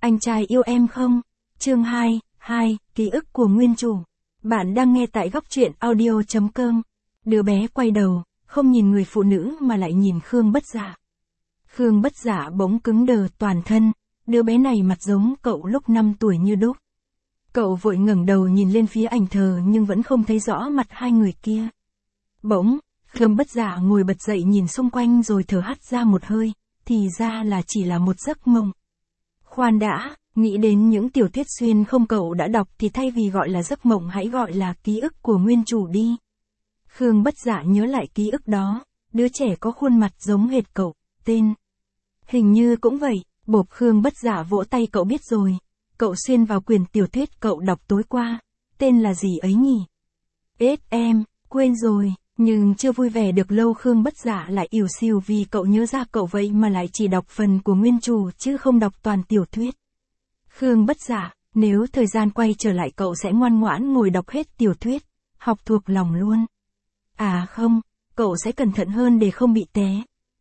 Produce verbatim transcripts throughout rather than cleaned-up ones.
Anh trai yêu em không? Chương hai, hai, ký ức của nguyên chủ. Bạn đang nghe tại góc truyện audio chấm com. Đứa bé quay đầu, không nhìn người phụ nữ mà lại nhìn Khương Bất Dạ. Khương Bất Dạ bỗng cứng đờ toàn thân, đứa bé này mặt giống cậu lúc năm tuổi như đúc. Cậu vội ngẩng đầu nhìn lên phía ảnh thờ nhưng vẫn không thấy rõ mặt hai người kia. Bỗng, Khương Bất Dạ ngồi bật dậy nhìn xung quanh rồi thở hắt ra một hơi, thì ra là chỉ là một giấc mộng. Khoan đã, nghĩ đến những tiểu thuyết xuyên không cậu đã đọc thì thay vì gọi là giấc mộng hãy gọi là ký ức của nguyên chủ đi. Khương Bất Dạ nhớ lại ký ức đó, đứa trẻ có khuôn mặt giống hệt cậu, tên. Hình như cũng vậy, bộp Khương Bất Dạ vỗ tay cậu biết rồi. Cậu xuyên vào quyển tiểu thuyết cậu đọc tối qua, tên là gì ấy nhỉ? Ết em, quên rồi, nhưng chưa vui vẻ được lâu Khương Bất Dạ lại ỉu xìu vì cậu nhớ ra cậu vậy mà lại chỉ đọc phần của nguyên chủ chứ không đọc toàn tiểu thuyết. Khương Bất Dạ, nếu thời gian quay trở lại cậu sẽ ngoan ngoãn ngồi đọc hết tiểu thuyết, học thuộc lòng luôn. À không, cậu sẽ cẩn thận hơn để không bị té.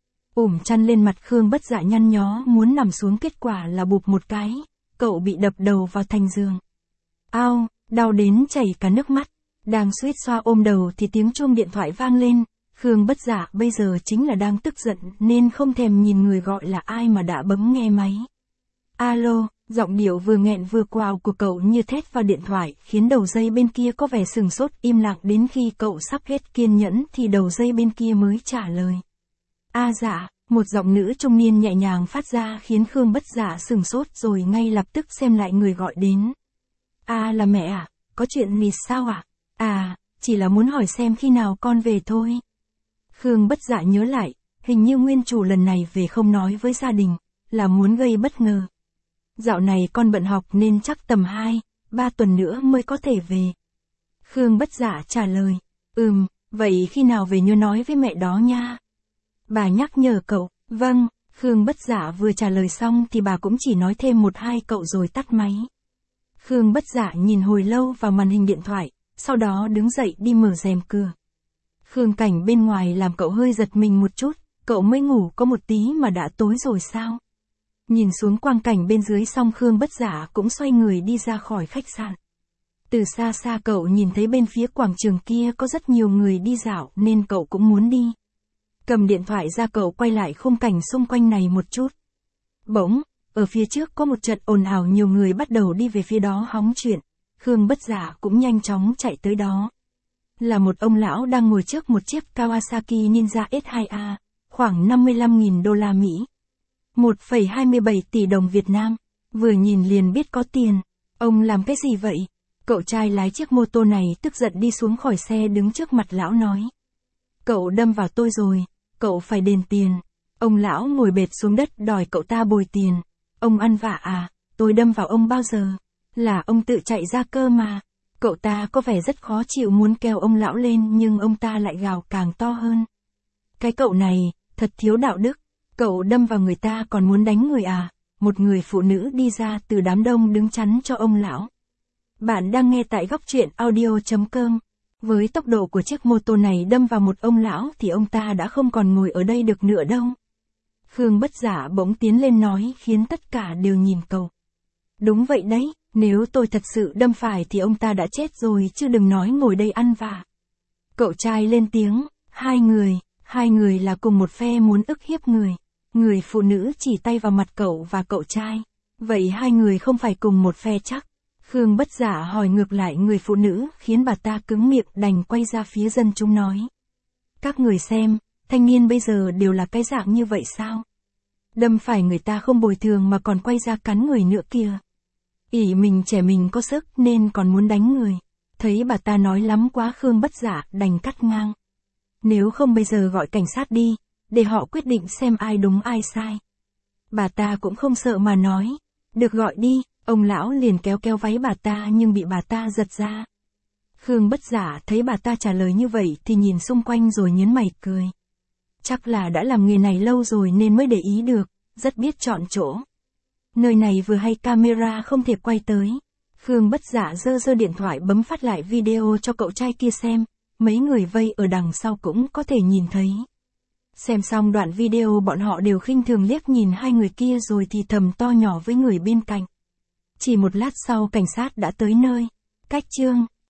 Ủm chăn lên mặt Khương Bất Dạ nhăn nhó muốn nằm xuống, kết quả là bụp một cái, cậu bị đập đầu vào thành giường. Ao, đau đến chảy cả nước mắt. Đang suýt xoa ôm đầu thì tiếng chuông điện thoại vang lên. Khương Bất Dạ bây giờ chính là đang tức giận nên không thèm nhìn người gọi là ai mà đã bấm nghe máy. Alo, giọng điệu vừa nghẹn vừa quào của cậu như thét vào điện thoại khiến đầu dây bên kia có vẻ sừng sốt im lặng, đến khi cậu sắp hết kiên nhẫn thì đầu dây bên kia mới trả lời. A dạ, một giọng nữ trung niên nhẹ nhàng phát ra khiến Khương Bất Dạ sừng sốt rồi ngay lập tức xem lại người gọi đến. A là mẹ à, có chuyện gì sao ạ? À? à, chỉ là muốn hỏi xem khi nào con về thôi. Khương Bất Dạ nhớ lại, hình như nguyên chủ lần này về không nói với gia đình, là muốn gây bất ngờ. Dạo này con bận học nên chắc tầm hai, ba tuần nữa mới có thể về. Khương Bất Dạ trả lời, ừm, vậy khi nào về nhớ nói với mẹ đó nha. Bà nhắc nhở cậu, vâng, Khương Bất Dạ vừa trả lời xong thì bà cũng chỉ nói thêm một hai cậu rồi tắt máy. Khương Bất Dạ nhìn hồi lâu vào màn hình điện thoại, sau đó đứng dậy đi mở rèm cửa. Khương cảnh bên ngoài làm cậu hơi giật mình một chút, cậu mới ngủ có một tí mà đã tối rồi sao? Nhìn xuống quang cảnh bên dưới xong Khương Bất Dạ cũng xoay người đi ra khỏi khách sạn. Từ xa xa cậu nhìn thấy bên phía quảng trường kia có rất nhiều người đi dạo nên cậu cũng muốn đi. Cầm điện thoại ra cậu quay lại khung cảnh xung quanh này một chút. Bỗng, ở phía trước có một trận ồn ào, nhiều người bắt đầu đi về phía đó hóng chuyện. Khương Bất Dạ cũng nhanh chóng chạy tới đó. Là một ông lão đang ngồi trước một chiếc Kawasaki Ninja S hai A, khoảng năm mươi lăm nghìn đô la Mỹ. một phẩy hai mươi bảy tỷ đồng Việt Nam. Vừa nhìn liền biết có tiền. Ông làm cái gì vậy? Cậu trai lái chiếc mô tô này tức giận đi xuống khỏi xe đứng trước mặt lão nói. Cậu đâm vào tôi rồi, cậu phải đền tiền. Ông lão ngồi bệt xuống đất đòi cậu ta bồi tiền. Ông ăn vạ à, tôi đâm vào ông bao giờ? Là ông tự chạy ra cơ mà. Cậu ta có vẻ rất khó chịu muốn kéo ông lão lên nhưng ông ta lại gào càng to hơn. Cái cậu này, thật thiếu đạo đức. Cậu đâm vào người ta còn muốn đánh người à? Một người phụ nữ đi ra từ đám đông đứng chắn cho ông lão. Bạn đang nghe tại góc truyện audio chấm com. Với tốc độ của chiếc mô tô này đâm vào một ông lão thì ông ta đã không còn ngồi ở đây được nữa đâu. Khương Bất Dạ bỗng tiến lên nói khiến tất cả đều nhìn cậu. Đúng vậy đấy, nếu tôi thật sự đâm phải thì ông ta đã chết rồi chứ đừng nói ngồi đây ăn vạ. Cậu trai lên tiếng, hai người, hai người là cùng một phe muốn ức hiếp người. Người phụ nữ chỉ tay vào mặt cậu và cậu trai. Vậy hai người không phải cùng một phe chắc? Khương Bất Dạ hỏi ngược lại người phụ nữ khiến bà ta cứng miệng đành quay ra phía dân chúng nói. Các người xem, thanh niên bây giờ đều là cái dạng như vậy sao? Đâm phải người ta không bồi thường mà còn quay ra cắn người nữa kìa. ỷ mình trẻ mình có sức nên còn muốn đánh người. Thấy bà ta nói lắm quá Khương Bất Dạ đành cắt ngang. Nếu không bây giờ gọi cảnh sát đi, để họ quyết định xem ai đúng ai sai. Bà ta cũng không sợ mà nói. Được gọi đi, ông lão liền kéo kéo váy bà ta nhưng bị bà ta giật ra. Khương Bất Dạ thấy bà ta trả lời như vậy thì nhìn xung quanh rồi nhớn mày cười. Chắc là đã làm nghề này lâu rồi nên mới để ý được, rất biết chọn chỗ. Nơi này vừa hay camera không thể quay tới. Khương Bất Dạ giơ giơ điện thoại bấm phát lại video cho cậu trai kia xem, mấy người vây ở đằng sau cũng có thể nhìn thấy. Xem xong đoạn video bọn họ đều khinh thường liếc nhìn hai người kia rồi thì thầm to nhỏ với người bên cạnh. Chỉ một lát sau cảnh sát đã tới nơi. Cách chương